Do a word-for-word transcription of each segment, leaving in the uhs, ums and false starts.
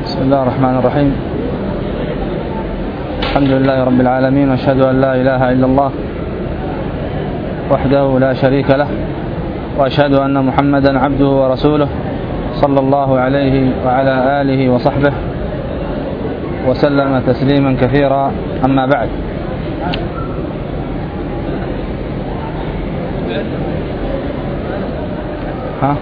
بسم الله الرحمن الرحيم. الحمد لله رب العالمين، وأشهد أن لا إله إلا الله وحده لا شريك له، وأشهد أن محمدا عبده ورسوله صلى الله عليه وعلى آله وصحبه وسلم تسليما كثيرا. أما بعد، ها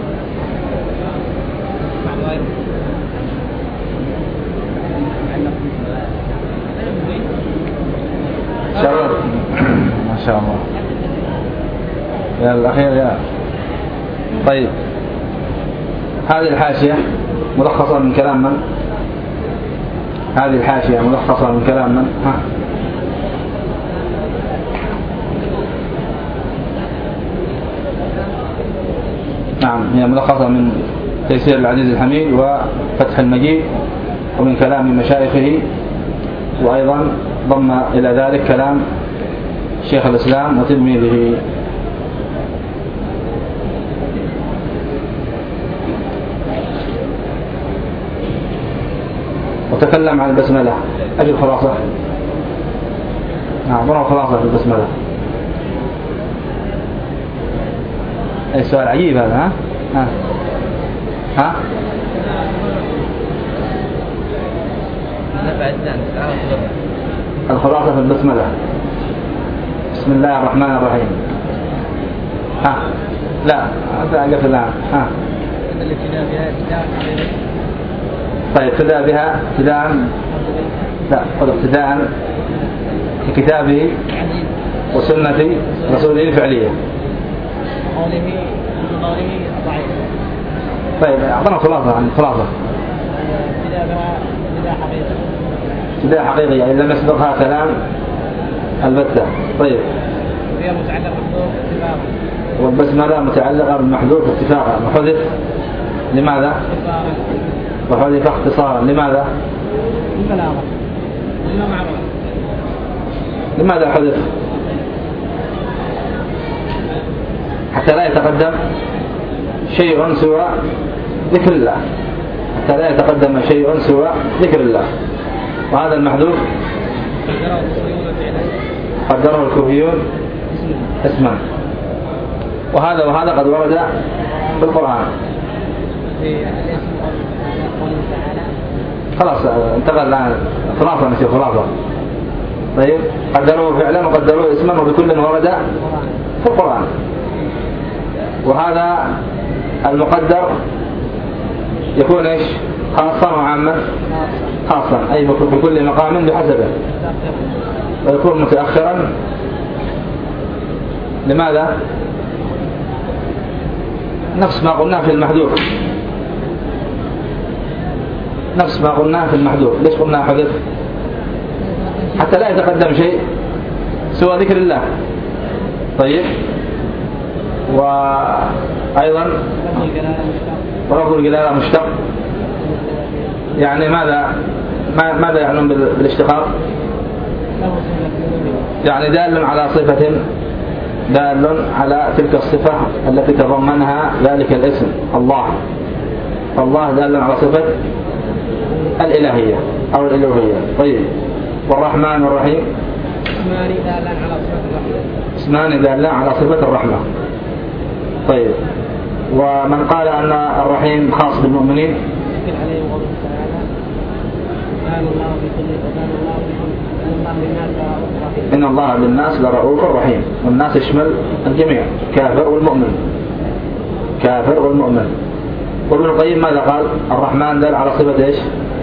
شرف ما شاء الله يا الأخير يا طيب. هذه الحاشية ملخصة من كلام من؟ هذه الحاشية ملخصة من كلام من؟ ها نعم، هي ملخصة من تيسير العزيز الحميد وفتح المجيد ومن كلام مشايخه، وأيضا ضم إلى ذلك كلام شيخ الإسلام وتلميذه. وتكلم عن البسملة. أجل خلاصة. نعم، مرة خلاصة في البسملة. أي سؤال عجيب هذا. ها ها ها الخلاصة في البسملة. بسم الله الرحمن الرحيم. ها لا هذا أقف الآن. ها طيب، ابتدأ بها ابتداء لا خذ ابتداء في كتابه وسنة رسوله الفعلية. طيب أعطنا خلاصة عن خلاصة. ابتداء بها ابتداء حقيقي. ابتداء حقيقي يعني لم يسبقها كلام البتة. طيب. وهي متعلقة بالمحذوف اتفاقا. والبسملة متعلقة بالمحذوف اتفاقا. وحذف لماذا؟ وحذف اختصارا. لماذا؟ البلاغة. لماذا حذف؟ حتى لا يتقدم شيء سوى ذكر الله. حتى لا يتقدم شيء سوى ذكر الله. وهذا المحذوف قدره الكوفيون اسما. وهذا وهذا قد ورد بالقرآن. خلاص انتقل الآن خلاصة نسي خلاصة. طيب، قدروه فعلا وقدروه اسما، وبكل ورد في القرآن. وهذا المقدر يكون ايش؟ خاصا وعاما؟ خاصا، أي بكل مقام بحسبه. ويكون متأخرا. لماذا؟ نفس ما قلناه في المحذوف. نفس ما قلناه في المحذوف. ليش قلنا حذف؟ حتى لا يتقدم شيء سوى ذكر الله. طيب، وأيضا ولفظ الجلالة مشتق. يعني ماذا ماذا يعنون بالاشتقاق؟ يعني دال على صفة، دال على تلك الصفة التي تضمنها ذلك الاسم الله. الله دال على صفة الإلهية أو الإلوهية. طيب، والرحمن والرحيم اسمان دالان على صفة الرحمة. اسمان دالان على صفة الرحمة. طيب، ومن قال أن الرحيم خاص بالمؤمنين إن الله بالناس لرؤوف رحيم. والناس يشمل الجميع، كافر والمؤمن. كافر والمؤمن. وابن القيم ماذا قال؟ الرحمن دل على صفة ايش؟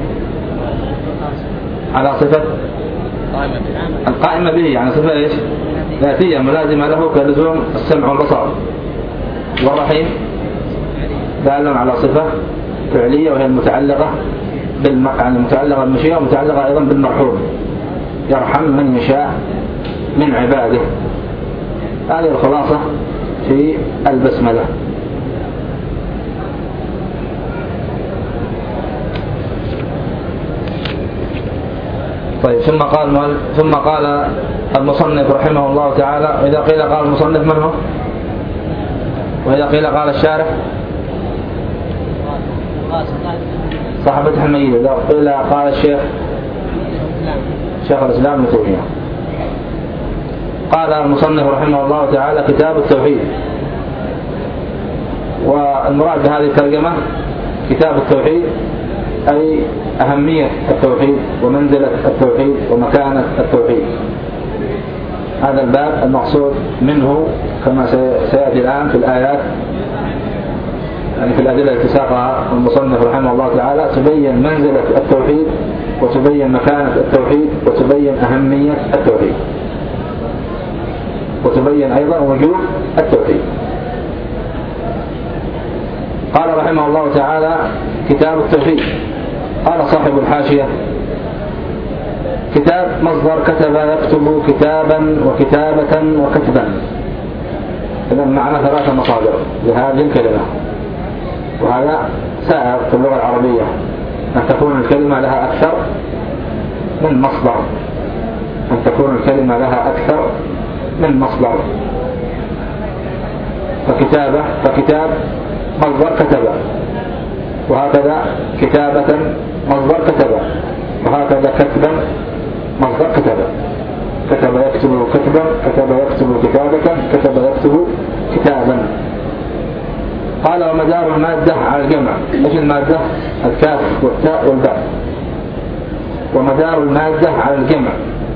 على صفة القائمة به، يعني صفة ايش؟ ذاتية ملازمة له كلزوم السمع والبصر. والرحيم دال على صفة فعلية، وهي المتعلقة بالم... يعني متعلقة بالمشيئة، ومتعلقة أيضا بالمرحوم. يرحم من يشاء من عباده. هذه الخلاصة في البسملة. طيب، ثم قال ثم قال المصنف رحمه الله تعالى. وإذا قيل قال المصنف من هو؟ وإذا قيل قال الشارح صاحب فتح المجيد. إذا قيل قال الشيخ شيخ الإسلام ابن تيمية. قال المصنف رحمه الله تعالى كتاب التوحيد. والمراد بهذه الترجمة كتاب التوحيد أي أهمية التوحيد ومنزلة التوحيد ومكانة التوحيد. هذا الباب المقصود منه كما سيأتي الآن في الآيات، يعني في الأدلة التي ساقها المصنف رحمه الله تعالى، تبين منزلة التوحيد وتبين مكانة التوحيد وتبين أهمية التوحيد وتبين أيضا وجوب التوحيد. قال رحمه الله تعالى كتاب التوحيد. قال صاحب الحاشية كتاب مصدر كتب يكتب كتابا وكتابة وكتبا. إذا معنى ثلاثة مصادر لهذه الكلمة، وهذا سائر في اللغة العربية أن تكون الكلمة لها أكثر من مصدر، أن تكون الكلمة لها أكثر من مصدر. فكتابة فكتاب مصدر كتب، وهكذا كتابة مصدر كتب، وهكذا كتبا مصدر كتب. كتب يكتب كتبا، كتب يكتب كتابة، كتب يكتب كتابا. قال ومدار المادة على الجمع. ايش المادة؟ الكاف والتاء والباء. ومدار المادة على الجمع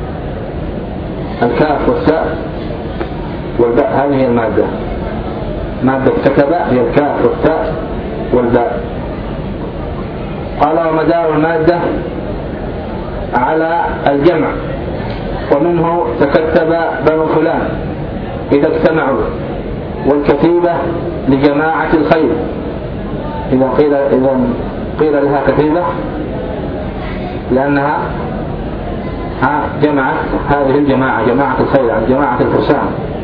الكاف والتاء والباء، هذه هي المادة. مادة كتب هي الكاف والتاء والباء. قال ومدار المادة على الجمع، ومنه تكتب بنو فلان إذا اجتمعوا، والكتيبة لجماعة الخير. إذا قيل, إذا قيل لها كتيبة لأنها جمعت هذه الجماعة، جماعة الخير عن جماعة الفرسان.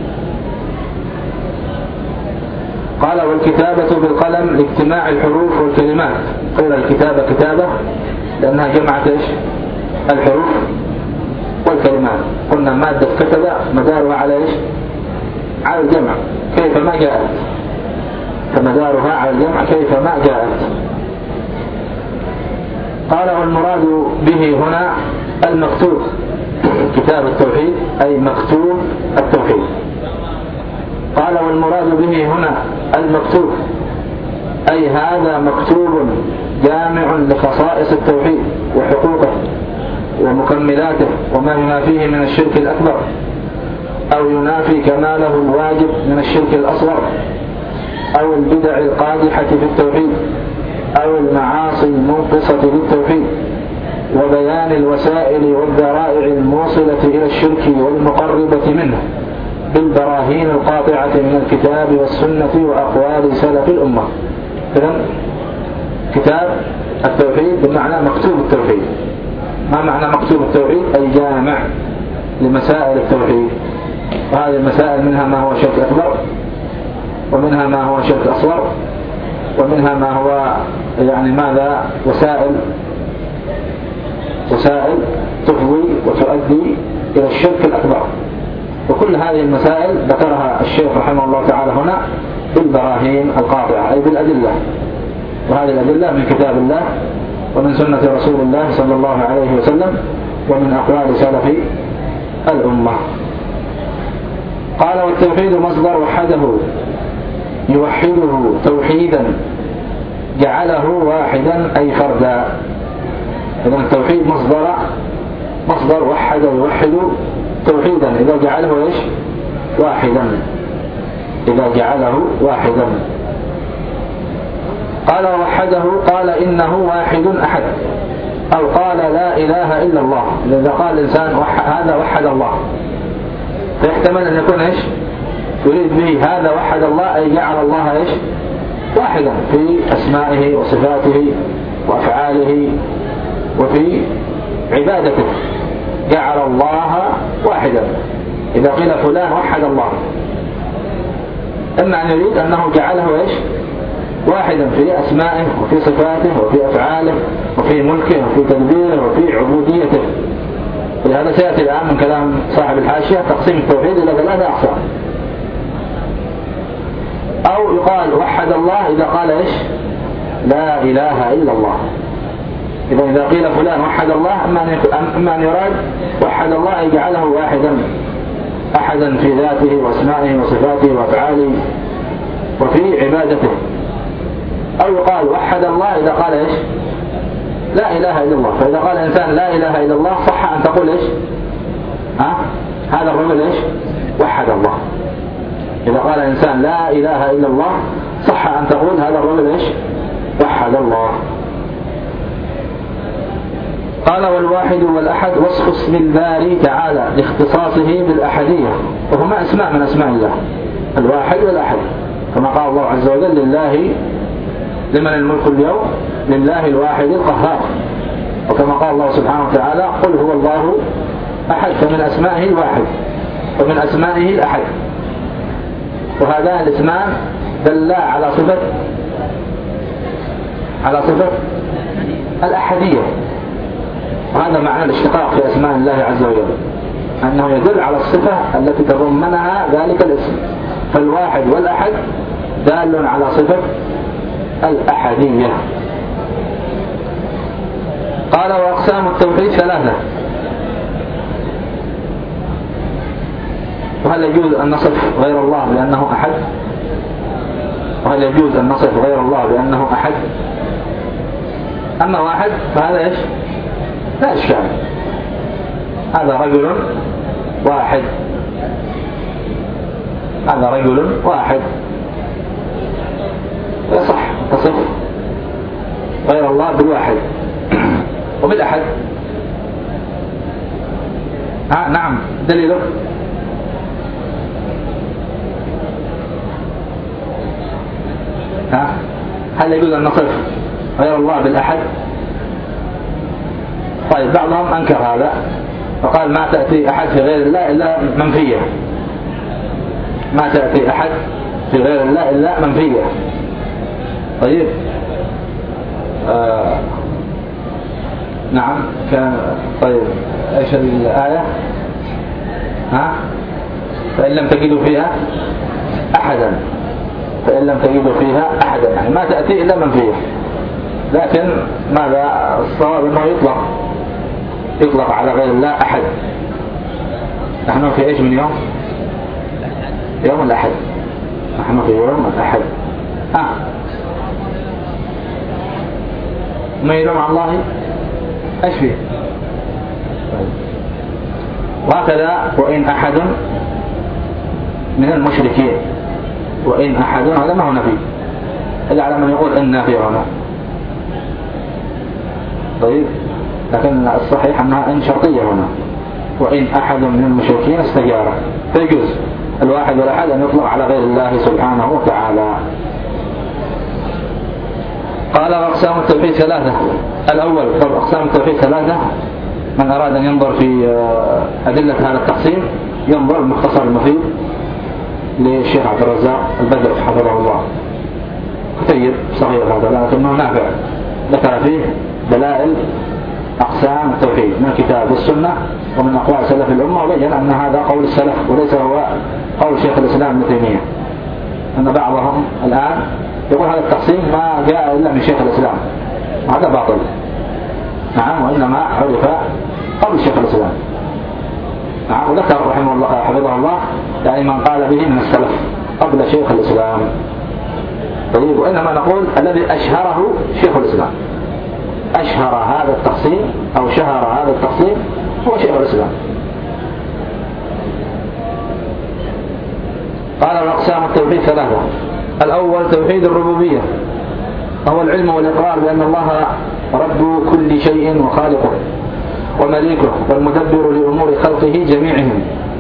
قال والكتابة بالقلم لاجتماع الحروف والكلمات. قيل الكتابة كتابة لأنها جمعت إيش؟ الحروف والكلمات. قلنا مادة كتب مدارها على إيش؟ على الجمع كيف ما جاءت، فمدارها على الجمع كيف ما جاءت. قال والمراد به هنا المكتوب. كتاب التوحيد أي مكتوب التوحيد. قال والمراد به هنا المكتوب أي هذا مكتوب جامع لخصائص التوحيد وحقوقه ومكملاته وما ينافيه من الشرك الأكبر، أو ينافي كماله الواجب من الشرك الأصغر، أو البدع القادحة في التوحيد، أو المعاصي المنقصة للتوحيد، وبيان الوسائل والذرائع الموصلة إلى الشرك والمقربة منه بالبراهين القاطعة من الكتاب والسنة وأقوال سلف الأمة. إذن كتاب التوحيد بمعنى مكتوب التوحيد. ما معنى مكتوب التوحيد؟ أي جامع لمسائل التوحيد. وهذه المسائل منها ما هو شرك أكبر، ومنها ما هو شرك أصغر، ومنها ما هو يعني ماذا وسائل وسائل تفضي وتؤدي إلى الشرك الأكبر. وكل هذه المسائل ذكرها الشيخ رحمه الله تعالى هنا بالبراهين القاطعة أي بالأدلة. وهذه الأدلة من كتاب الله ومن سنة رسول الله صلى الله عليه وسلم ومن أقوال سلف الأمة. قال والتوحيد مصدر وحده يوحده توحيدا جعله واحدا أي فردا. إذن التوحيد مصدر مصدر وحد يوحد توحيدا إذا جعله إيش؟ واحدا. إذا جعله واحدا. قال وحده قال إنه واحد أحد، أو قال لا إله إلا الله. إذا قال الإنسان هذا وحد الله، فيحتمل أن يكون إيش؟ يريد به هذا وحد الله أي جعل الله إيش؟ واحدا في أسمائه وصفاته وأفعاله وفي عبادته. جعل الله واحدا. إذا قيل فلان وحد الله، إما أن يريد أنه جعله إيش؟ واحدا في أسمائه وفي صفاته وفي أفعاله وفي ملكه وفي تدبيره وفي عبوديته. ولهذا سيأتي الآن من كلام صاحب الحاشية تقسيم التوحيد إلى ثلاثة أقسام. أو يقال وحد الله إذا قال إيش؟ لا إله إلا الله. إذا إذا قيل فلان وحد الله أما أن يراد وحد الله يجعله واحدا أحدا في ذاته وأسمائه وصفاته وأفعاله وفي عبادته، أو يقال وحد الله إذا قال إيش؟ لا إله إلا الله. فإذا قال الإنسان لا إله إلا الله صح أن تقول إيش؟ ها؟ هذا الرجل إيش؟ وحد الله. إذا قال الإنسان لا إله إلا الله صح أن تقول هذا الرجل إيش؟ وحد الله. قال والواحد والأحد وصف اسم الباري تعالى لاختصاصه بالأحدية، وهما أسماء من أسماء الله، الواحد والأحد، كما قال الله عز وجل لله لمن الملك اليوم لله الواحد القهار، وكما قال الله سبحانه وتعالى قل هو الله أحد، فمن أسمائه الواحد ومن أسمائه الأحد، وهذان الاسمان دلا على صفة على صفة الأحدية، وهذا معنى الاشتقاق في أسماء الله عز وجل، أنه يدل على الصفة التي تضمنها ذلك الاسم، فالواحد والأحد دال على صفة الأحدية. قال وأقسام التوحيد ثلاثة. وهل يجوز أن نصف غير الله بأنه أحد؟ وهل يجوز أن نصف غير الله بأنه أحد؟ أما واحد فهذا إيش؟ لا إشكال، هذا رجل واحد، هذا رجل واحد يصح تصف غير الله بالواحد وبالأحد. ها نعم دليله ها هل يجوز أن نصف غير الله بالأحد؟ طيب بعضهم أنكر هذا فقال ما تأتي أحد في غير الله إلا منفية، ما تأتي أحد في غير الله إلا منفية. طيب آه نعم كان طيب ايش الآية؟ ها فإن لم تجدوا فيها أحدا، فإن لم تجدوا فيها أحدا، يعني ما تأتي إلا منفية. لكن ماذا الصواب أنه يطلق يطلق على غير الله أحد. نحن في إيش من يوم؟ يوم الأحد، نحن في يوم الأحد. آه ما يلوم على الله ايش فيه؟ وهكذا وإن أحد من المشركين، وإن أحد هذا ما هو نفي إلا على من يقول إن نافي هنا. طيب لكن الصحيح أنها إن شرطية هنا، وإن أحد من المشركين استجار، فيجوز الواحد والأحد أن يطلق على غير الله سبحانه وتعالى. قال أقسام التوحيد ثلاثة. الأول أقسام التوحيد ثلاثة، من أراد أن ينظر في أدلة هذا التقسيم ينظر المختصر المفيد للشيخ عبد الرزاق البدر حفظه الله، كتيب صغير هذا لكنه نافع، ذكر فيه دلائل أقسام التوحيد من الكتاب والسنة ومن أقوال سلف الأمة، وبين أن هذا قول السلف وليس هو قول شيخ الإسلام ابن تيمية، أن بعضهم الآن يقول هذا التقسيم ما جاء إلا من شيخ الإسلام، هذا باطل. نعم وإنما عرف قبل شيخ الإسلام. نعم وذكر رحمه الله حفظه الله يعني من قال به من السلف قبل شيخ الإسلام. طيب وإنما نقول الذي أشهره شيخ الإسلام، أشهر هذا التقسيم أو شهر هذا التقسيم هو شيخ الإسلام. قال الأقسام التوحيد ثلاثة. الأول توحيد الربوبية، وهو العلم والإقرار بأن الله رب كل شيء وخالقه ومليكه والمدبر لأمور خلقه جميعهم،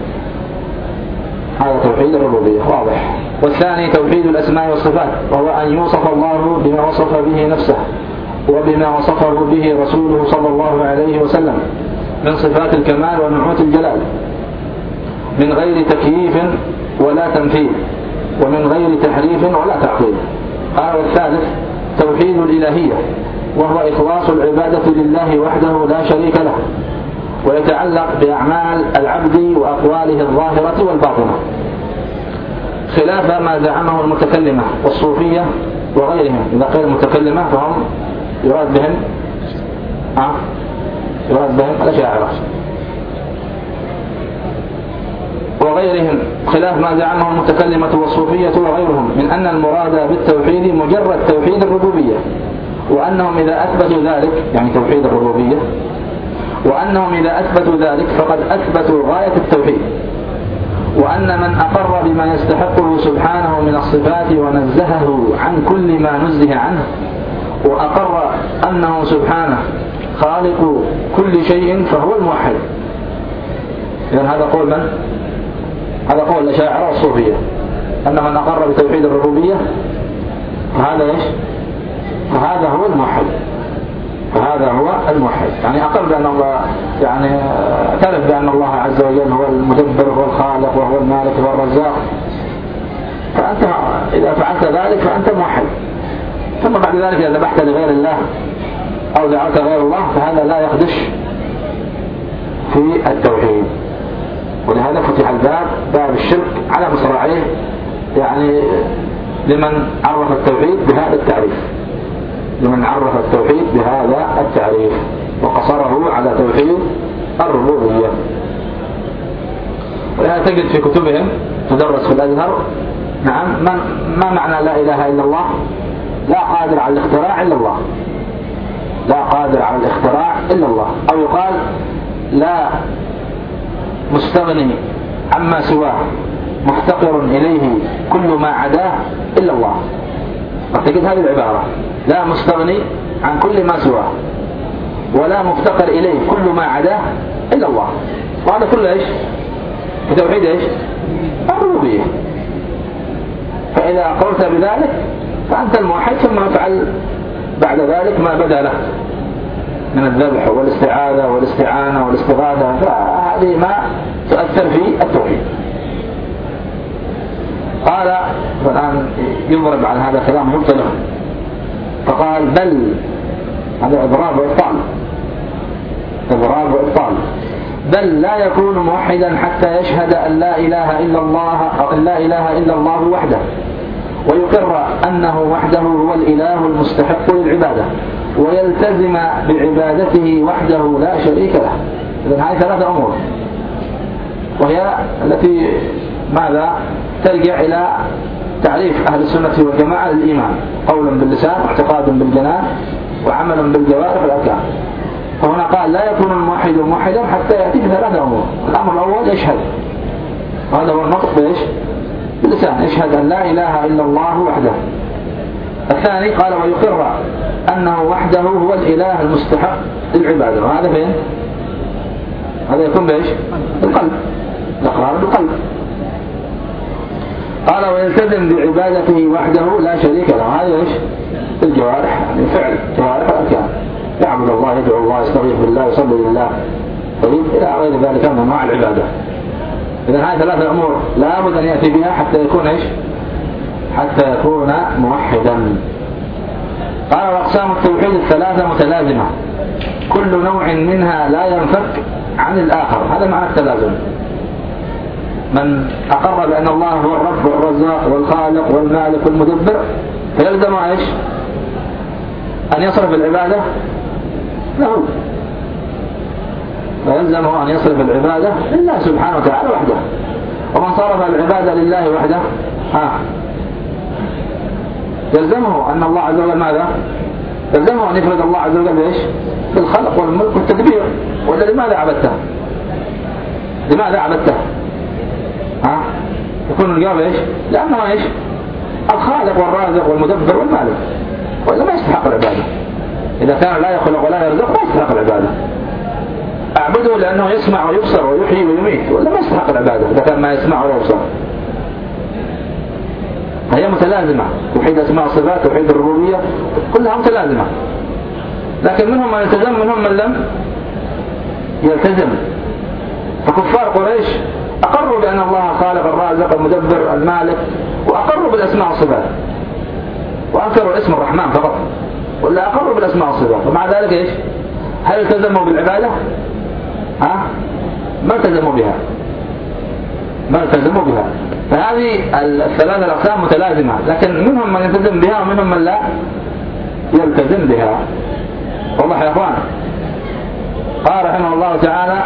هذا توحيد الربوبية واضح. والثاني توحيد الأسماء والصفات، وهو أن يوصف الله بما وصف به نفسه وبما وصفه به رسوله صلى الله عليه وسلم من صفات الكمال ونعوت الجلال من غير تكييف ولا تمثيل ومن غير تحريف ولا تعطيل. قال والثالث توحيد الإلهية، وهو إخلاص العبادة لله وحده لا شريك له، ويتعلق بأعمال العبد وأقواله الظاهرة والباطنة، خلاف ما زعمه المتكلمة والصوفية وغيرهم. إذا قيل المتكلمة فهم يراد بهم ها يراد بهم الأشاعرة وغيرهم، خلاف ما زعمه المتكلمة والصوفية وغيرهم من أن المراد بالتوحيد مجرد توحيد الربوبية، وأنهم إذا أثبتوا ذلك يعني توحيد الربوبية، وأنهم إذا أثبتوا ذلك فقد أثبتوا غاية التوحيد، وأن من أقر بما يستحقه سبحانه من الصفات ونزهه عن كل ما نزه عنه، وأقر أنه سبحانه خالق كل شيء فهو الموحد. إذن هذا قول من؟ هذا قول الأشاعرة والصوفية، أن من أقر بتوحيد الربوبية فهذا إيش؟ فهذا هو الموحد، فهذا هو الموحد، يعني أقر بأن الله، يعني اعترف بأن الله عز وجل هو المدبر والخالق وهو المالك والرزاق، فأنت إذا فعلت ذلك فأنت موحد. ثم بعد ذلك إذا ذبحت لغير الله أو دعوت غير الله فهذا لا يخدش في التوحيد. ولهذا فتح الباب، باب الشرك على مصراعيه، يعني لمن عرف التوحيد بهذا التعريف، لمن عرف التوحيد بهذا التعريف وقصره على توحيد الربوبية. ولهذا تجد في كتبهم تدرس في الأزهر، نعم، ما معنى لا إله إلا الله؟ لا قادر على الاختراع إلا الله، لا قادر على الاختراع إلا الله، أو يقال لا مستغني عما سواه مفتقر إليه كل ما عداه إلا الله. فتجد هذه العبارة، لا مستغني عن كل ما سواه ولا مفتقر إليه كل ما عداه إلا الله. وهذا كله إيش؟ بتوحيد إيش؟ الربوبية. فإذا قلت بذلك فأنت الموحد، ثم افعل بعد ذلك ما بدا لك من الذبح والاستعاذة والاستعانة والاستغاثة، فهذه ما تؤثر في التوحيد. قال، والآن يضرب على هذا كلام مبطل، فقال بل، هذا إضراب وإبطال، إضراب وإبطال، بل لا يكون موحدا حتى يشهد أن لا إله إلا الله أو أن لا إله إلا الله وحده، ويقر أنه وحده هو الإله المستحق للعبادة، ويلتزم بعبادته وحده لا شريك له. إذن هذه ثلاثة أمور، وهي التي ماذا ترجع إلى تعريف أهل السنة والجماعة للإيمان: قول باللسان، واعتقاد بالجنان، وعمل بالجوارح والأركان. فهنا قال لا يكون الموحد موحدا حتى يأتي بثلاثة أمور. الأمر الأول يشهد، هذا هو النطق بإيش؟ باللسان، يشهد أن لا إله إلا الله وحده. الثاني قال ويقر أنه وحده هو الإله المستحق للعبادة، وهذا فين؟ هذا يكون بإيش؟ بالقلب، الإقرار بالقلب. قال ويلتزم بعبادته وحده لا شريك له، هذا إيش؟ الجوارح، يعني فعل جوارح الأركان، يعبد الله، يدعو الله، يستغيث بالله، يصلي لله، طيب إلى غير ذلك من أنواع العبادة. إذن هذه ثلاثة أمور لا بد أن يأتي بها حتى يكون إيش؟ حتى يكون موحدا. قال وأقسام التوحيد الثلاثة متلازمة، كل نوع منها لا ينفك عن الآخر، هذا معنى التلازم. من أقر بأن الله هو الرب والرزاق والخالق والمالك والمدبر فيلزم إيش؟ أن يصرف العبادة له، فيلزمه أن يصرف العبادة لله سبحانه وتعالى وحده. ومن صرف العبادة لله وحده ها يلزمه أن الله عز وجل ماذا؟ يلزمه أن يفرد الله عز وجل بإيش؟ بالخلق والملك والتدبير. ولا لماذا عبدته؟ لماذا عبدته؟ ها؟ يكون الجواب إيش؟ لأنه إيش؟ الخالق والرازق والمدبر والمالك، وإلا ما يستحق العبادة. إذا كان لا يخلق ولا يرزق ما يستحق العبادة. أعبده لأنه يسمع ويبصر ويحيي ويميت، ولا ما يستحق العبادة إذا كان ما يسمع ولا يبصر. فهي متلازمة، توحيد أسماء الصفات، توحيد الربوبية، كلها متلازمة. لكن منهم من يلتزم، منهم من لم يلتزم. فكفار قريش أقروا بأن الله خالق الرازق المدبر المالك، وأقروا بالأسماء والصفات، وأنكروا اسم الرحمن فقط، ولا أقروا بالأسماء والصفات. ومع ذلك إيش؟ هل التزموا بالعبادة؟ ها؟ ما التزموا بها، ما التزموا بها. فهذه الثلاثة الأقسام متلازمة، لكن منهم من يلتزم بها ومنهم من لا يلتزم بها. والله يا أخوان، قال رحمه الله تعالى: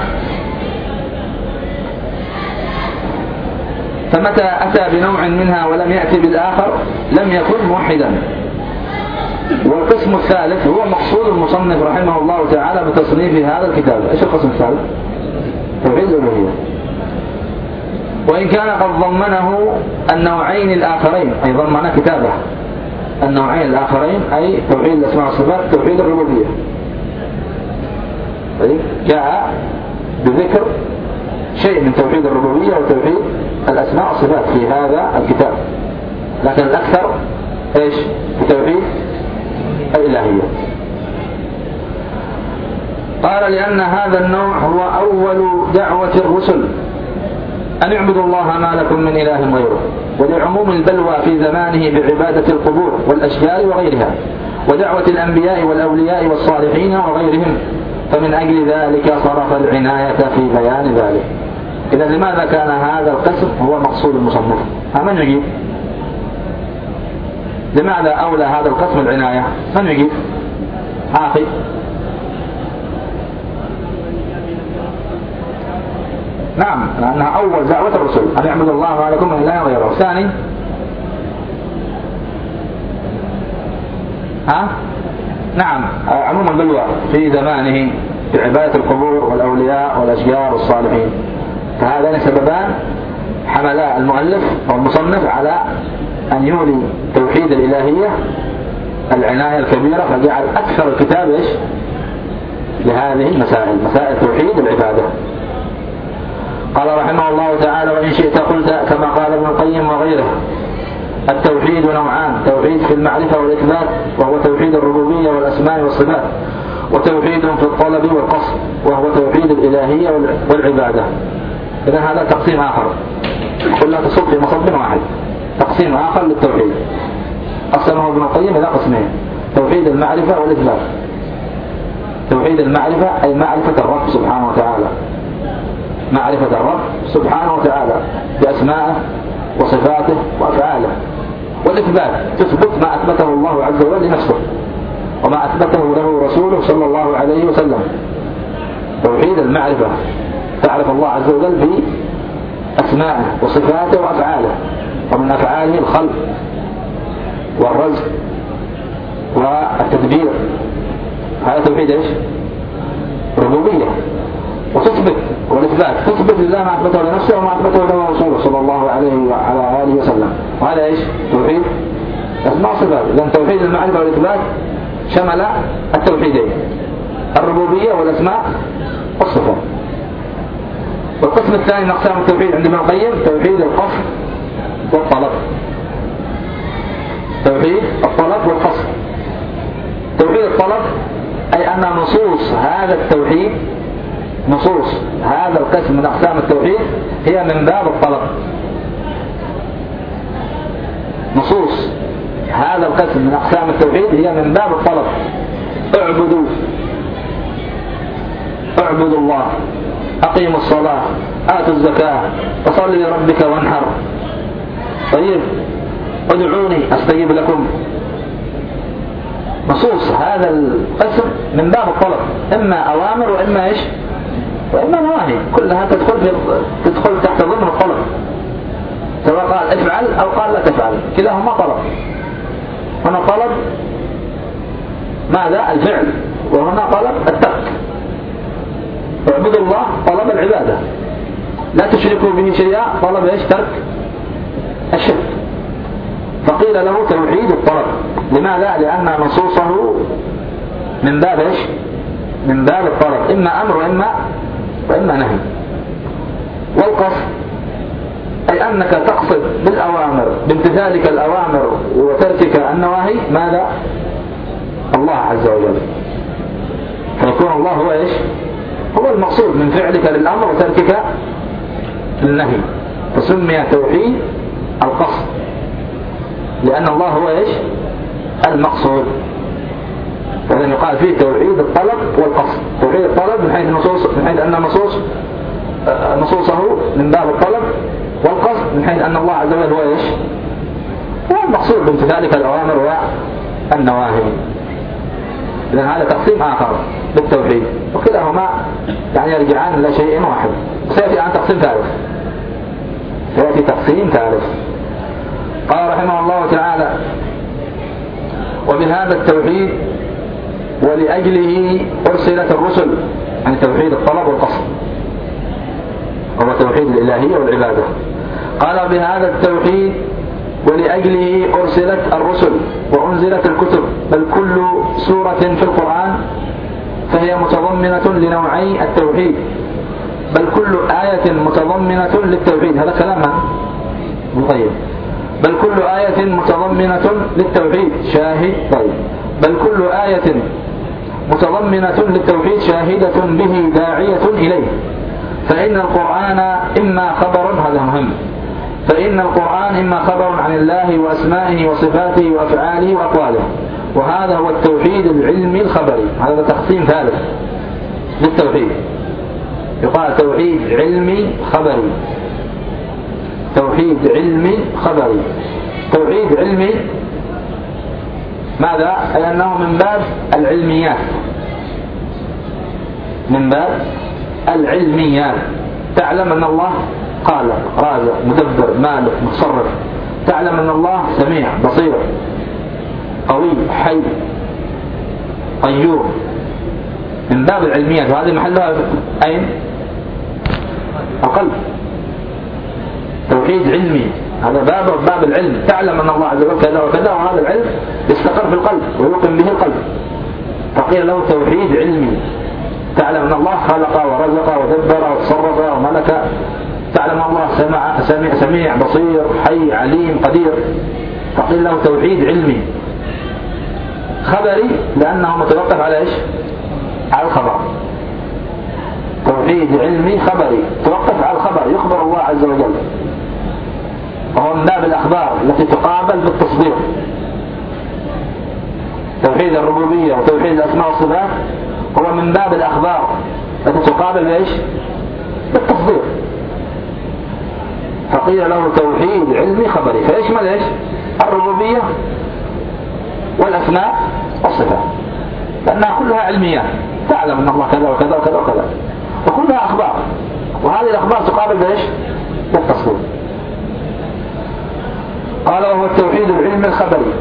فمتى أتى بنوع منها ولم يأتي بالآخر لم يكن موحدا. والقسم الثالث هو مقصود المصنف رحمه الله تعالى بتصنيف هذا الكتاب. ايش القسم الثالث؟ توحيد الألوهية. وإن كان قد ضمنه النوعين الآخرين، أي ضمن كتابه النوعين الآخرين، أي توحيد الأسماء والصفات، توحيد الربوبية، جاء بذكر شيء من توحيد الربوبية وتوحيد الأسماء والصفات في هذا الكتاب، لكن الأكثر إيش؟ توحيد الإلهية. قال: لأن هذا النوع هو أول دعوة الرسل أن اعبدوا الله ما لكم من إله غيره، ولعموم البلوى في زمانه بعبادة القبور والأشجار وغيرها، ودعوة الأنبياء والأولياء والصالحين وغيرهم، فمن أجل ذلك صرف العناية في بيان ذلك. إذا لماذا كان هذا القسم هو مقصود المصنف؟ من يجيب؟ لماذا أولى هذا القسم العناية؟ من يجيب؟ عاقل. نعم، لأنها أول دعوة الرسل أن يعبدوا الله ما لكم من إله غيره. ثاني، ها؟ نعم، عموم البلوى في زمانه بعبادة القبور والأولياء والأشجار والصالحين. فهذان سببان حملا المؤلف أو المصنف على أن يولي توحيد الإلهية العناية الكبيرة، فجعل أكثر الكتاب إيش؟ لهذه المسائل، مسائل توحيد العبادة. قال رحمه الله تعالى: وإن شئت قلت كما قال ابن القيم وغيره: التوحيد نوعان: توحيد في المعرفة والإثبات وهو توحيد الربوبية والأسماء والصفات، وتوحيد في الطلب والقصد وهو توحيد الإلهية والعبادة. إذن هذا تقسيم آخر، كلها تصب في مصب واحد، تقسيم آخر للتوحيد. قسمه ابن القيم إلى قسمين: توحيد المعرفة والإثبات. توحيد المعرفة أي معرفة الرب سبحانه وتعالى، معرفة الرب سبحانه وتعالى بأسمائه وصفاته وأفعاله. والإثبات تثبت ما أثبته الله عز وجل لنفسه وما أثبته له رسوله صلى الله عليه وسلم. توحيد المعرفة، تعرف الله عز وجل بأسمائه وصفاته وأفعاله، ومن أفعاله الخلق والرزق والتدبير. هذا توحيد إيش؟ ربوبية. وتثبت، والإثبات تثبت لله ما أثبته لنفسه وما أثبته له رسوله صلى الله عليه وعلى آله وسلم. وهذا إيش؟ توحيد أسماء وصفات. إذن توحيد المعرفة والإثبات شمل التوحيدين: الربوبية والأسماء والصفات. والقسم الثاني من أقسام التوحيد عند ابن القيم توحيد القصد والطلب. توحيد الطلب والقصد. توحيد الطلب أي أن نصوص هذا التوحيد، نصوص هذا القسم من أقسام التوحيد هي من باب الطلب. نصوص هذا القسم من أقسام التوحيد هي من باب الطلب. اعبدوا، اعبدوا الله، أقيموا الصلاة، آتوا الزكاة، وصلوا لربك وانحر. طيب، ادعوني أستجيب لكم. نصوص هذا القسم من باب الطلب، إما أوامر وإما إيش؟ وإما نواهي، كلها تدخل في تدخل تحت ضمن الطلب، سواء قال افعل أو قال لا تفعل، كلاهما طلب. هنا طلب ماذا؟ الفعل، وهنا طلب الترك. اعبدوا الله طلب العبادة، لا تشركوا به شيئا طلب ايش؟ ترك الشرك. فقيل له توحيد الطلب. لماذا؟ لأن نصوصه من باب ايش؟ من باب الطلب، إما أمر وإما وإما نهي. والقصد أي أنك تقصد بالأوامر، بامتثالك الأوامر وتركك النواهي ماذا؟ الله عز وجل. فيكون الله هو إيش؟ هو المقصود من فعلك للأمر وتركك للنهي، فسمي توحيد القصد لأن الله هو إيش؟ المقصود. فإذا يقال فيه توحيد الطلب والقصد. توحيد الطلب من حيث النصوص، من حيث أن النصوص نصوصه من باب الطلب، والقصد من حيث أن الله عز وجل هو إيش؟ هو المقصود بامتثالك الأوامر والنواهي. إذن هذا تقسيم آخر. بالتوحيد، وكلاهما يعني يرجعان إلى شيء واحد. سيأتي عن تقسيم ثالث، سيأتي تقسيم ثالث. قال رحمه الله تعالى: وبهذا التوحيد ولأجله أرسلت الرسل، عن توحيد الطلب والقصد، هو توحيد الإلهية والعبادة. قال: بهذا التوحيد ولأجله أرسلت الرسل وأنزلت الكتب، بل كل سورة في القرآن فهي متضمنة لنوعي التوحيد، بل كل آية متضمنة للتوحيد. هذا كلام طيب. بل كل آية متضمنة للتوحيد شاهد طيب بل كل آية متضمنة للتوحيد شاهدة به داعية إليه، فإن القرآن إما خبر، هذا مهم، فإن القرآن إما خبر عن الله وأسمائه وصفاته وأفعاله وأقواله، وهذا هو التوحيد العلمي الخبري. هذا تقسيم ثالث للتوحيد، يقال توحيد علمي خبري، توحيد علمي خبري. توحيد علمي ماذا؟ أي أنه من باب العلميات، من باب العلميات. تعلم أن الله خالق رازق مدبر مالك متصرف، تعلم أن الله سميع بصير قوي حي قيوم، من باب العلميات. وهذه محلها أين؟ القلب. توحيد علمي، هذا باب باب العلم. تعلم أن الله عز وجل كذا وكذا، وهذا العلم يستقر في القلب ويوقن به القلب، فقيل له توحيد علمي. تعلم أن الله خلق ورزق ودبر وتصرف وملك، تعلم أن الله سمع سميع, سميع بصير حي عليم قدير، فقيل له توحيد علمي. خبري لأنه متوقف على إيش؟ على الخبر. توحيد علمي خبري توقف على الخبر، يخبر الله عز وجل، وهو من باب الأخبار التي تقابل بالتصديق. توحيد الربوبية وتوحيد الأسماء والصفات هو من باب الأخبار التي تقابل بإيش؟ بالتصديق. فقيل له توحيد علمي خبري، فيشمل إيش؟ الربوبية والأسماء والصفات، لأنها كلها علميات. تعلم أن الله كذا وكذا وكذا وكذا، وكلها أخبار، وهذه الأخبار تقابل بإيش؟ بالتصديق. قال: وهو التوحيد العلمي الخبري،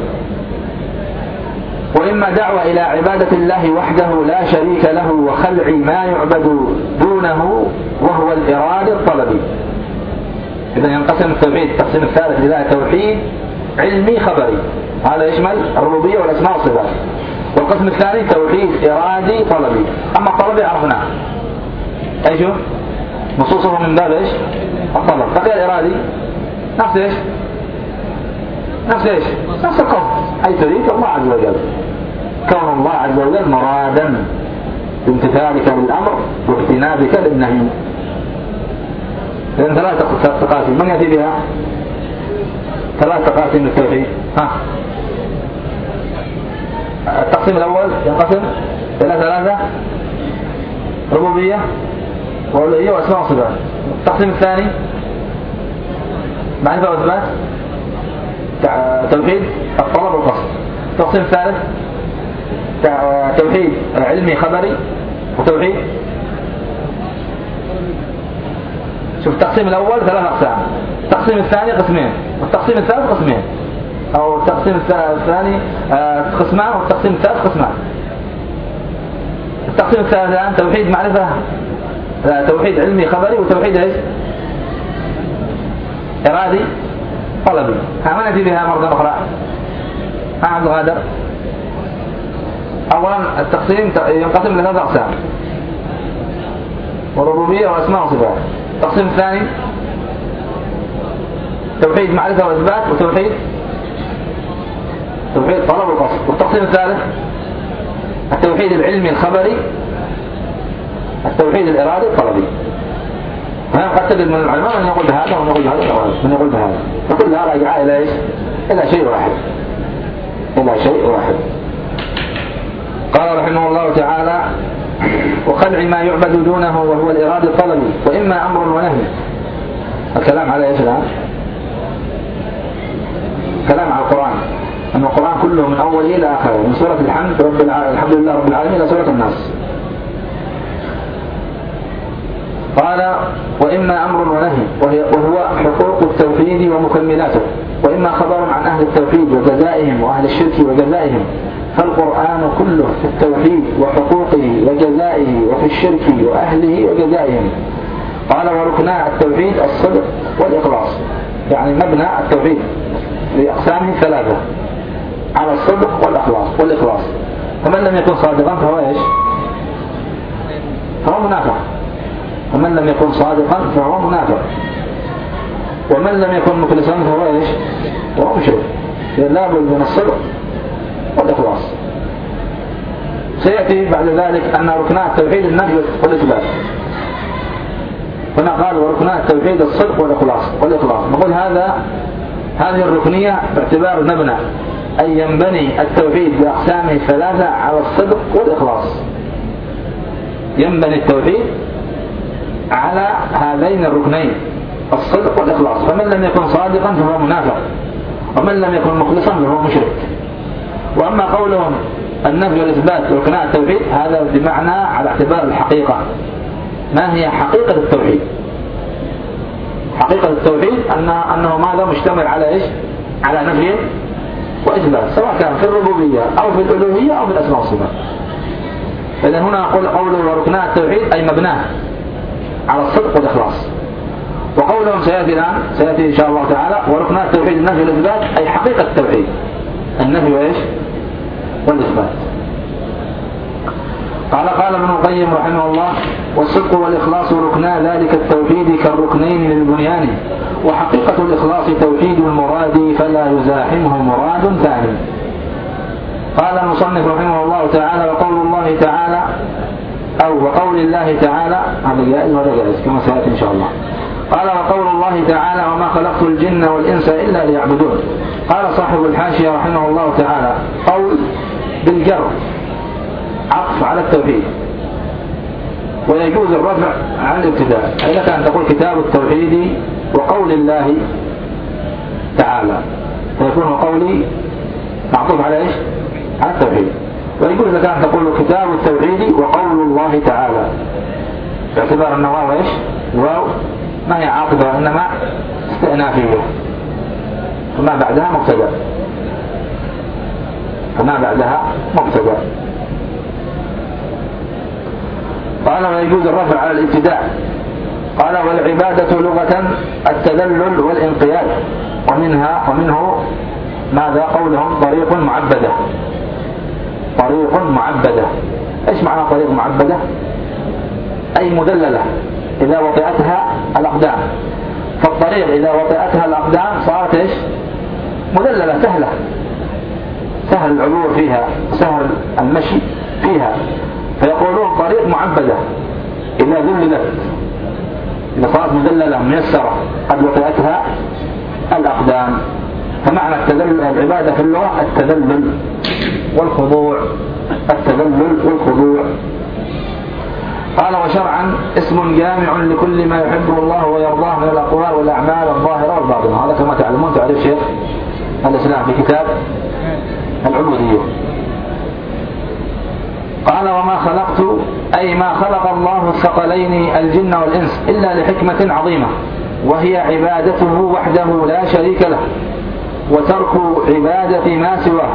وإما دعوة إلى عبادة الله وحده لا شريك له وخلع ما يعبد دونه، وهو الإرادة الطلبي. إذا ينقسم التوحيد التقسيم الثالث إلى توحيد علمي خبري، هذا يشمل الربوبية والأسماء والصفات. والقسم الثاني توحيد إرادي طلبي. أما الطلبي عرفناه، أي شو؟ نصوصه من باب إيش؟ الطلب. بقي الإرادي نفس إيش؟ نفس إيش؟ نفس القصد، أي تريد الله عز وجل، كون الله عز وجل مرادا بامتثالك للأمر واجتنابك للنهي. لأن ثلاث تقاسيم، من يأتي بها؟ ثلاث تقاسيم للتوحيد. ها، التقسيم الأول ينقسم إلى ثلاثة: ربوبية وألوهية وأسماء وصفات. التقسيم الثاني معرفة وإثبات، توحيد الطلب والقصد. التقسيم الثالث توحيد علمي خبري وتوحيد. شوف التقسيم الأول ثلاث أقسام، التقسيم الثاني قسمين، والتقسيم الثالث قسمين، أو التقسيم الثاني قسمان والتقسيم الثالث قسمان. التقسيم الثالث الآن توحيد معرفة، توحيد علمي خبري وتوحيد ايش؟ إرادي طلبي. ها، ما نأتي بها مرة أخرى. ها عبد الغادر، أولا التقسيم ينقسم إلى ثلاث أقسام: وربوبية وأسماء وصفات. التقسيم الثاني توحيد معرفة وإثبات وتوحيد توحيد طلب وقصد. والتقسيم الثالث التوحيد العلمي الخبري، التوحيد الإرادي الطلبي. قد تجد من العلماء من يقول بهذا ومن يقول بهذا ومن يقول بهذا، فكلها راجعة إلى إيش؟ إلى شيء واحد، إلى شيء واحد. قال رحمه الله تعالى: وخلع ما يعبد دونه وهو الإرادة الطلبي، وإما أمر ونهي. الكلام على إيش الآن؟ كلام على القرآن، أن القرآن كله من أوله إلى آخره، من سورة الحمد رب العالمين الحمد لله رب العالمين إلى سورة الناس، قال وإما أمر ونهي وهو حقوق التوحيد ومكملاته، وإما خبر عن أهل التوحيد وجزائهم وأهل الشرك وجزائهم، فالقرآن كله في التوحيد وحقوقه وجزائه وفي الشرك وأهله وجزائهم. قال وركنا التوحيد الصدق والإخلاص، يعني مبنى التوحيد لأقسامه ثلاثة على الصدق والإخلاص والإخلاص فمن لم يكن صادقا فهو إيش؟ فهو منافق. ومن لم يكن صادقا فهو منافق، ومن لم يكن مخلصا فهو إيش؟ فهو مشرك. لا بد من الصدق والإخلاص. سيأتي بعد ذلك أن ركنا التوحيد النفي والإثبات. هنا قال وركنا التوحيد الصدق والإخلاص والإخلاص نقول هذا هذه الركنية باعتبار مبنى، أي ينبني التوحيد بأقسامه الثلاثة على الصدق والإخلاص. ينبني التوحيد على هذين الركنين الصدق والإخلاص، فمن لم يكن صادقا فهو منافق، ومن لم يكن مخلصا فهو مشرك. وأما قولهم النفي والإثبات وركناء التوحيد هذا بمعنى على اعتبار الحقيقة. ما هي حقيقة التوحيد؟ حقيقة التوحيد أن أنه ماذا مشتمل على إيش؟ على نفي وإثبات، سواء كان في الربوبية أو في الألوهية أو في الأسماء والصفات. إذن هنا أقول قوله وركناء التوحيد أي مبناه على الصدق والإخلاص. وقولهم سيأتي الآن سيأتي إن شاء الله تعالى وركناء التوحيد النفي والإثبات أي حقيقة التوحيد، النفي وإيش؟ والإثبات. قال قال ابن القيم رحمه الله والصدق والإخلاص ركنا ذلك التوحيد كالركنين للبنيان، وحقيقة الإخلاص توحيد المراد فلا يزاحمه مراد ثاني. قال المصنف رحمه الله تعالى وقول الله تعالى أو وقول الله تعالى هذا جائز ولا جائز كما سيأتي إن شاء الله. قال وقول الله تعالى وما خلقت الجن والإنس إلا ليعبدون. قال صاحب الحاشية رحمه الله تعالى قول بالجر عطف على التوحيد، ويجوز الرفع عن الابتداء، أي لك أن تقول كتاب التوحيد وقول الله تعالى فيكون قولي معطوف على إيش؟ على التوحيد. ويجوز لك أن تقول كتاب التوحيد وقول الله تعالى باعتبار أن واو إيش؟ واو ما هي عاقبة إنما استئنافية، فما بعدها مبتدأ فما بعدها مبتدأ. قال ويجوز الرفع على الابتداء. قال والعبادة لغة التذلل والانقياد، ومنها ومنه ماذا قولهم طريق معبدة. طريق معبدة ايش معنى طريق معبدة؟ اي مدللة اذا وطئتها الاقدام. فالطريق اذا وطئتها الاقدام صارت ايش؟ مدللة سهلة، سهل العبور فيها، سهل المشي فيها، فيقولون طريق معبدة إذا ذللت، إذا صارت مدللة ميسرة قد وطئتها الأقدام. فمعنى التذلل العبادة في اللغة التذلل والخضوع، التذلل والخضوع. قال وشرعا اسم جامع لكل ما يحبه الله ويرضاه من الأقوال والأعمال الظاهرة والباطنة. هذا كما تعلمون تعرف شيخ الإسلام في كتاب العبودية. قال وما خلقت أي ما خلق الله الثقلين الجن والإنس إلا لحكمة عظيمة، وهي عبادته وحده لا شريك له وترك عبادة ما سواه.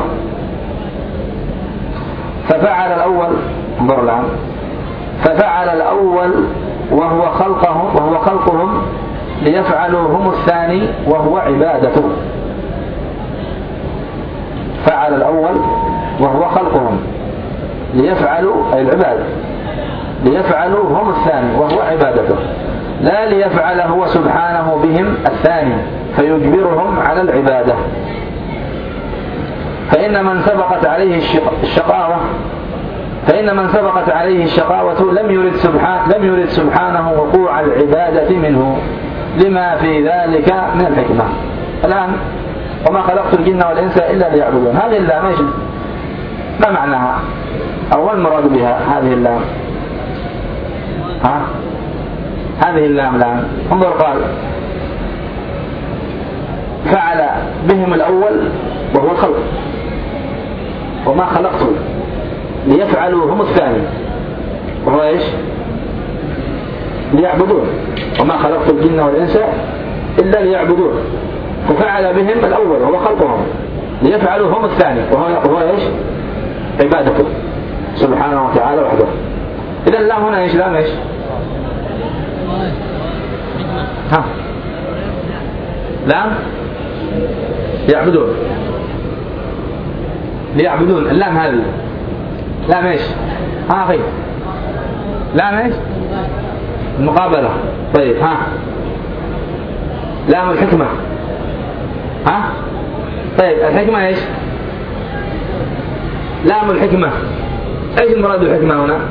ففعل الأول انظر الآن ففعل الأول وهو خلقهم وهو خلقهم ليفعلوا هم الثاني وهو عبادته. فعل الأول وهو خلقهم ليفعلوا أي العبادة، ليفعلوا هم الثاني وهو عبادته، لا ليفعل هو سبحانه بهم الثاني فيجبرهم على العبادة. فإن من سبقت عليه الشقاوة فإن من سبقت عليه الشقاوة لم يرد سبحانه لم يرد سبحانه وقوع العبادة منه لما في ذلك من الحكمة. الآن وما خلقت الجن والإنس إلا ليعبدون، هذه اللام ايش؟ ما معناها؟ أول مراد بها هذه اللام، ها؟ هذه اللام الآن انظر قال فعل بهم الأول وهو الخلق، وما خلقت ليفعلوا هم الثاني وهو ايش؟ ليعبدون وما خلقت الجن والإنس إلا ليعبدون. وفعل بهم الأول وهو خلقهم ليفعلوا هم الثاني وهو, وهو إيش؟ عبادته سبحانه وتعالى وحده. إذا اللام هنا إيش؟ لام إيش؟ ها لام ليعبدون ليعبدون. اللام هذه لام إيش؟ ها أخي لام إيش؟ المقابلة. طيب ها لام الحكمة. ها طيب الحكمة إيش؟ لام الحكمة إيش المراد بالحكمة هنا؟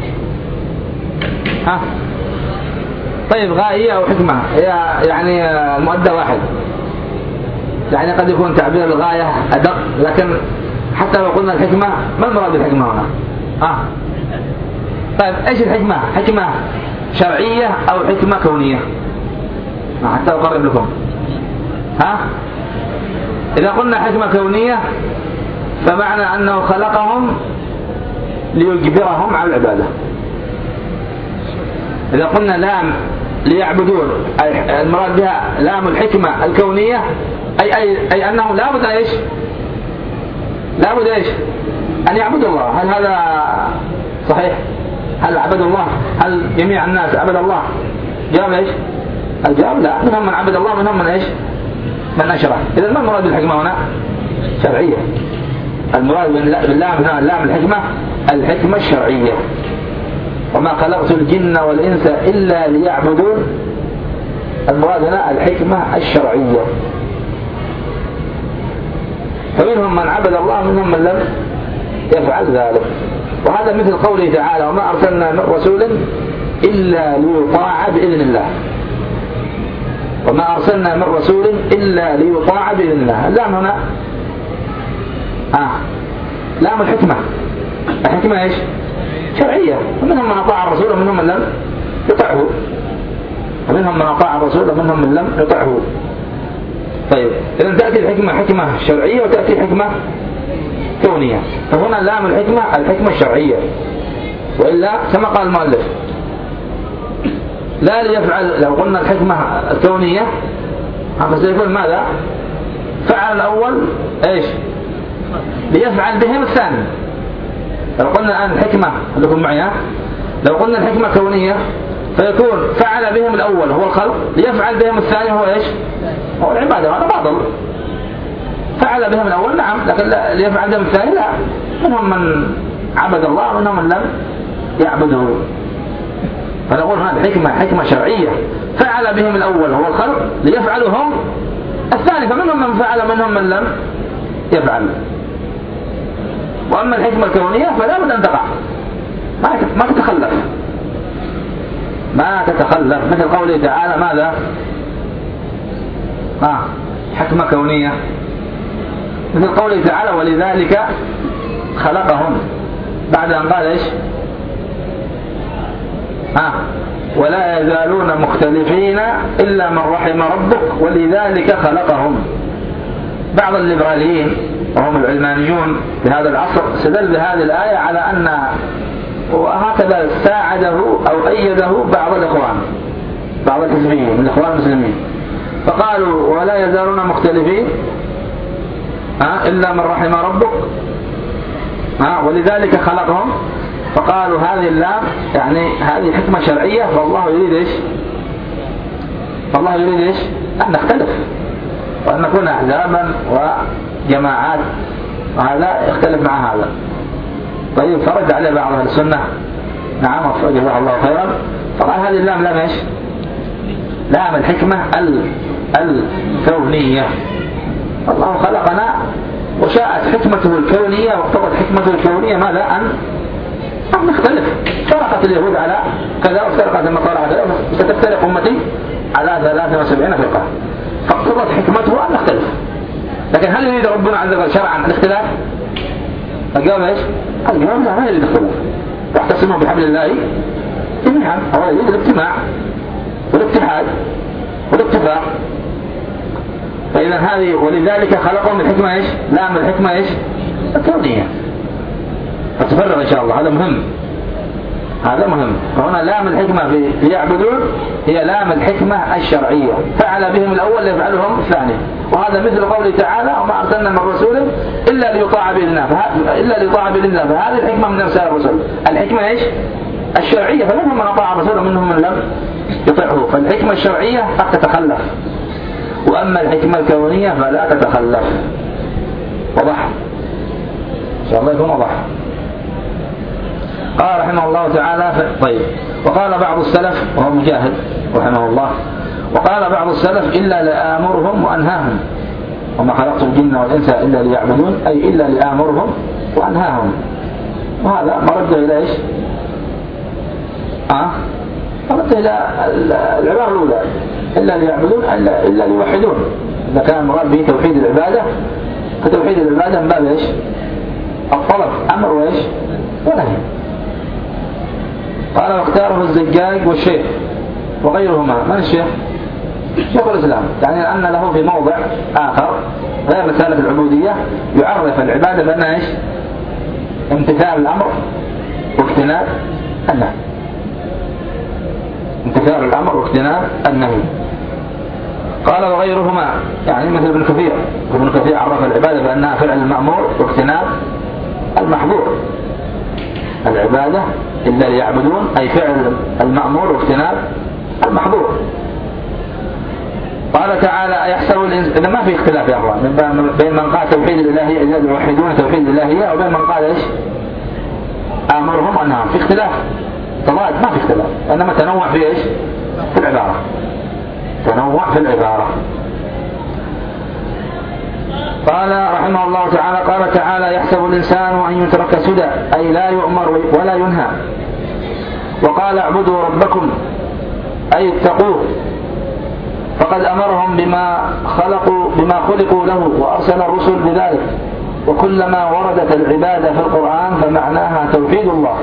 ها طيب غاية أو حكمة يعني المؤدى واحد، يعني قد يكون تعبير الغاية أدق، لكن حتى لو قلنا الحكمة ما المراد بالحكمة هنا؟ ها طيب إيش الحكمة؟ حكمة شرعية أو حكمة كونية؟ حتى أقرب لكم. ها إذا قلنا حكمة كونية فمعنى أنه خلقهم ليجبرهم على العبادة. إذا قلنا لام ليعبدون المراد بها لام الحكمة الكونية أي, أي, أي أنهم لا بد إيش؟ لا بد إيش؟ أن يعبدوا الله. هل هذا صحيح؟ هل عبدوا الله؟ هل جميع الناس عبد الله؟ جواب إيش؟ الجواب لا، منهم من عبد الله منهم من إيش؟ من أشرك. إذا ما المراد بالحكمة هنا؟ شرعية. المراد باللام هنا لام الحكمة الحكمة الشرعية. وما خلقت الجن والإنس إلا ليعبدون. المراد هنا الحكمة الشرعية. فمنهم من عبد الله منهم من لم يفعل ذلك. وهذا مثل قوله تعالى وما أرسلنا من رسول إلا ليطاع بإذن الله. وما أرسلنا من رسول إلا ليطاع بإذن الله. اللام هنا آه. لام الحكمة. الحكمة إيش؟ شرعية. ومنهم من أطاع الرسول ومنهم من لم يطعه. ومنهم من أطاع الرسول ومنهم من لم يطعه. طيب إذن تأتي الحكمة حكمة شرعية وتأتي حكمة كونية. فهنا لام الحكمة الحكمة الشرعية. وإلا كما قال المؤلف لا ليفعل. لو قلنا الحكمة الكونية فسيكون ماذا؟ فعل الأول إيش؟ ليفعل بهم الثاني. لو قلنا الآن الحكمة لكم معي، لو قلنا الحكمة كونية فيكون فعل بهم الأول هو الخلق ليفعل بهم الثاني هو إيش؟ هو العبادة. هذا باطل. فعل بهم الأول نعم، لكن ليفعل بهم الثاني لا. منهم من عبد الله ومنهم من لم يعبده. فنقول هذه الحكمة حكمة شرعية فعل بهم الأول هو الخلق ليفعلوا هم الثاني. فمنهم من فعل منهم من لم يفعل. وأما الحكمة الكونية فلا بد أن تقع، ما تتخلف ما تتخلف مثل قوله تعالى ماذا؟ آه حكمة كونية مثل قوله تعالى ولذلك خلقهم، بعد أن قال إيش؟ آه ولا يزالون مختلفين إلا من رحم ربك ولذلك خلقهم. بعض الليبراليين وهم العلمانيون في هذا العصر استدل بهذه الآية على أن وهكذا ساعده أو أيده بعض الإخوان بعض الحزبيين من الإخوان المسلمين، فقالوا ولا يزالون مختلفين آه إلا من رحم ربك آه ولذلك خلقهم. فقالوا هذه اللام يعني هذه حكمة شرعية فالله يريد إيش؟ فالله يريد إيش؟ أن نختلف وأن نكون أحزابا وجماعات، وهذا يختلف مع هذا. طيب فرد عليه بعض أهل السنة نعم وجزاه الله خيرا، فقال هذه اللام لام إيش؟ لام الحكمة الكونية. الله خلقنا وشاءت حكمته الكونية واقتضت حكمته الكونية ماذا؟ أن أن نختلف. فرقت اليهود على كذا وافترقت النصارى على كذا، ستفترق أمتي على ثلاثة وسبعين فرقة، فاقتضت حكمته أن نختلف. لكن هل يريد ربنا عز وجل شرعا الاختلاف؟ الجواب ايش؟ الجواب لا، ما يريد الاختلاف. واعتصموا بحبل الله جميعا. هو يريد الاجتماع والاتحاد والاتفاق. فإذا هذه ولذلك خلقهم الحكمة ايش؟ لا من الحكمة ايش؟ الكونية. فتفرغ إن شاء الله، هذا مهم. هذا مهم. فهنا لام الحكمة في يعبدون هي لام الحكمة الشرعية، فعل بهم الأول ليفعلهم الثاني. وهذا مثل قوله تعالى وما أرسلنا من رسول إلا ليطاع بإذن الله، إلا ليطاع بإذن الله. فهذه الحكمة من إرسال الرسل، الحكمة إيش؟ الشرعية. فمنهم من أطاع الرسول ومنهم من لم يطيعه. فالحكمة الشرعية قد تتخلف، وأما الحكمة الكونية فلا تتخلف. وضح؟ إن شاء الله يكون وضح. قال رحمه الله تعالى ف... طيب. وقال بعض السلف وهو مجاهد رحمه الله، وقال بعض السلف إلا لآمرهم وأنهاهم، وما خلقت الجن والإنس إلا ليعبدون، أي إلا لآمرهم وأنهاهم. وهذا مرده إلى إيش؟ أه؟ مرده إلى العبارة الأولى إلا ليعبدون إلا, إلا ليوحدون. إذا كان المراد به توحيد العبادة فتوحيد العبادة من باب إيش؟ الطلب، أمر وإيش؟ ونهي. قال واختاره الزجاج والشيخ وغيرهما. من الشيخ؟ شيخ الإسلام، يعني أن له في موضع آخر غير رسالة العبودية يعرف العبادة بأنها إيش؟ امتثال الأمر واجتناب النهي. امتثال الأمر واجتناب النهي. قال وغيرهما، يعني مثل ابن كثير. ابن كثير عرف العبادة بأنها فعل المأمور واجتناب المحظور. العبادة إلا ليعبدون أي فعل المأمور واجتناب المحظور. قال تعالى أيحسب الإنسان، إذا ما في اختلاف يا أخوان بين من قال توحيد الإلهية إذا يوحدون توحيد الإلهية وبين من قال إيش؟ آمرهم أنهم. في اختلاف تضاد؟ ما في اختلاف، إنما تنوع في إيش؟ في العبارة. تنوع في العبارة. قال رحمه الله تعالى قال تعالى يحسب الإنسان أن يترك سدى أي لا يؤمر ولا ينهى. وقال اعبدوا ربكم أي اتقوه، فقد أمرهم بما خلقوا بما خلقوا له وأرسل الرسل بذلك. وكلما وردت العبادة في القرآن فمعناها توحيد الله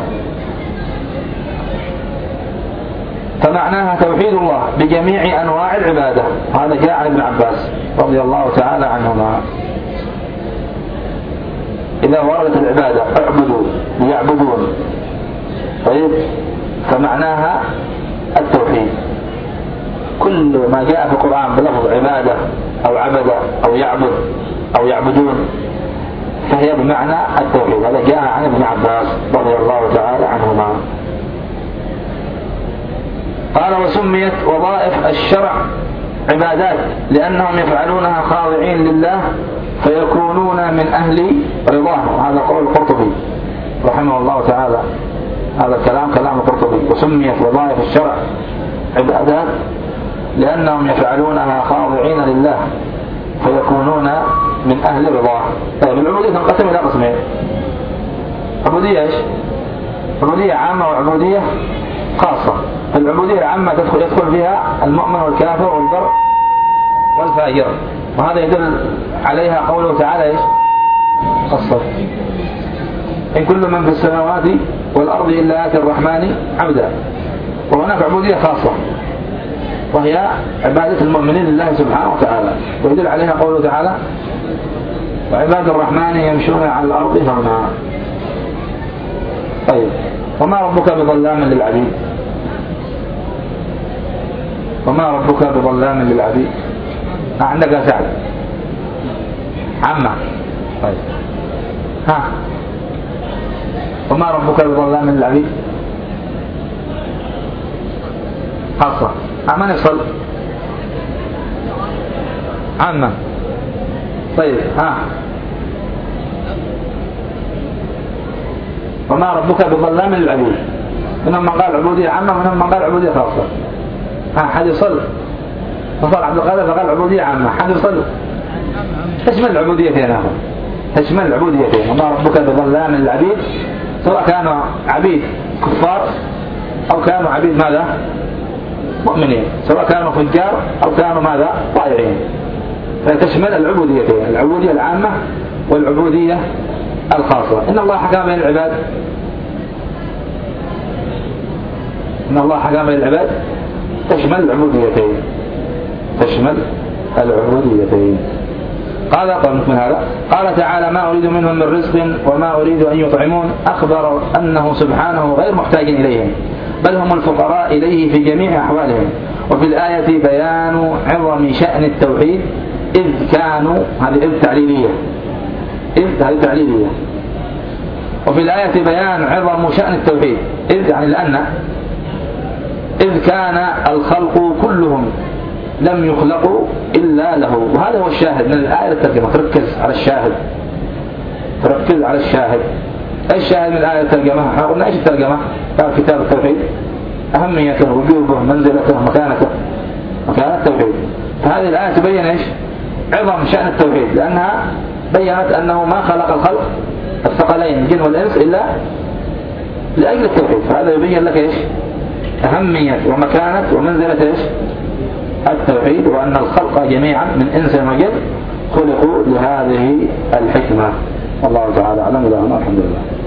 فمعناها توحيد الله بجميع أنواع العبادة. هذا جاء عن ابن عباس رضي الله تعالى عنهما. إذا وردت العبادة اعبدوا ليعبدون، طيب، فمعناها التوحيد. كل ما جاء في القرآن بلفظ عبادة أو عبد أو يعبد أو يعبدون فهي بمعنى التوحيد. هذا جاء عن ابن عباس رضي الله تعالى عنهما. قال وسميت وظائف الشرع عبادات لأنهم يفعلونها خاضعين لله فيكونون من أهل رضاه. وهذا قول القرطبي رحمه الله تعالى. هذا الكلام كلام القرطبي. وسميت وظائف الشرع عبادات لأنهم يفعلونها خاضعين لله فيكونون من أهل رضاه. طيب العبودية تنقسم إلى قسمين. عبودية إيش؟ عبودية عامة وعبودية خاصة. العبودية العامة تدخل يدخل فيها المؤمن والكافر والبر والفاجر، وهذا يدل عليها قوله تعالى إيش؟ خاصة إن كل من في السماوات والأرض إلا آتي الرحمن عبدا. وهناك عبودية خاصة وهي عبادة المؤمنين لله سبحانه وتعالى، ويدل عليها قوله تعالى وعباد الرحمن يمشون على الأرض هونا. طيب وما ربك بظلام للعبيد؟ وما ربك بظلام للعبيد؟ عندك يا سعد عمّا. طيب ها وما ربك بظلام للعبيد خاصة. ما نفصل عامة. طيب ها وما ربك بظلام للعبيد. منهم من قال عبودية عامة ومنهم من قال عبودية خاصة. ها حد يصل؟ فصل عبد القادر فقال عبودية عامة. حد يصل؟ تشمل العبوديتين هذا، تشمل العبوديتين. وما ربك بظلام للعبيد سواء كانوا عبيد كفار أو كانوا عبيد ماذا؟ مؤمنين، سواء كانوا فجار أو كانوا ماذا؟ طائعين. فتشمل العبوديتين، العبودية العامة والعبودية الخاصة. إن الله حكم بين العباد إن الله حكم بين العباد تشمل العبوديتين تشمل العبوديتين قال قال من هذا قال تعالى ما أريد منهم من رزق وما أريد أن يطعمون، أخبر أنه سبحانه غير محتاج إليهم بل هم الفقراء إليه في جميع أحوالهم. وفي الآية بيان عظم شأن التوحيد إذ كانوا، هذه إذ تعليلية، إذ هذه تعليلية. وفي الآية بيان عظم شأن التوحيد إذ يعني لأن، إذ كان الخلق كلهم لم يخلقوا إلا له. وهذا هو الشاهد من الآية الترجمة، تركز على الشاهد، تركز على الشاهد. الشاهد من الآية الترجمة، احنا قلنا ايش الترجمة؟ قال كتاب التوحيد أهميته وجوبه منزلته مكانته، مكانة التوحيد. فهذه الآية تبين ايش؟ عظم شأن التوحيد، لأنها بيّنت أنه ما خلق الخلق الثقلين الجن والإنس إلا لأجل التوحيد. فهذا يبين لك ايش؟ أهمية ومكانة ومنزلة ايش؟ التوحيد، وأن الخلق جميعا من إنس وجن خلقوا لهذه الحكمة. والله تعالى أعلم. الحمد لله.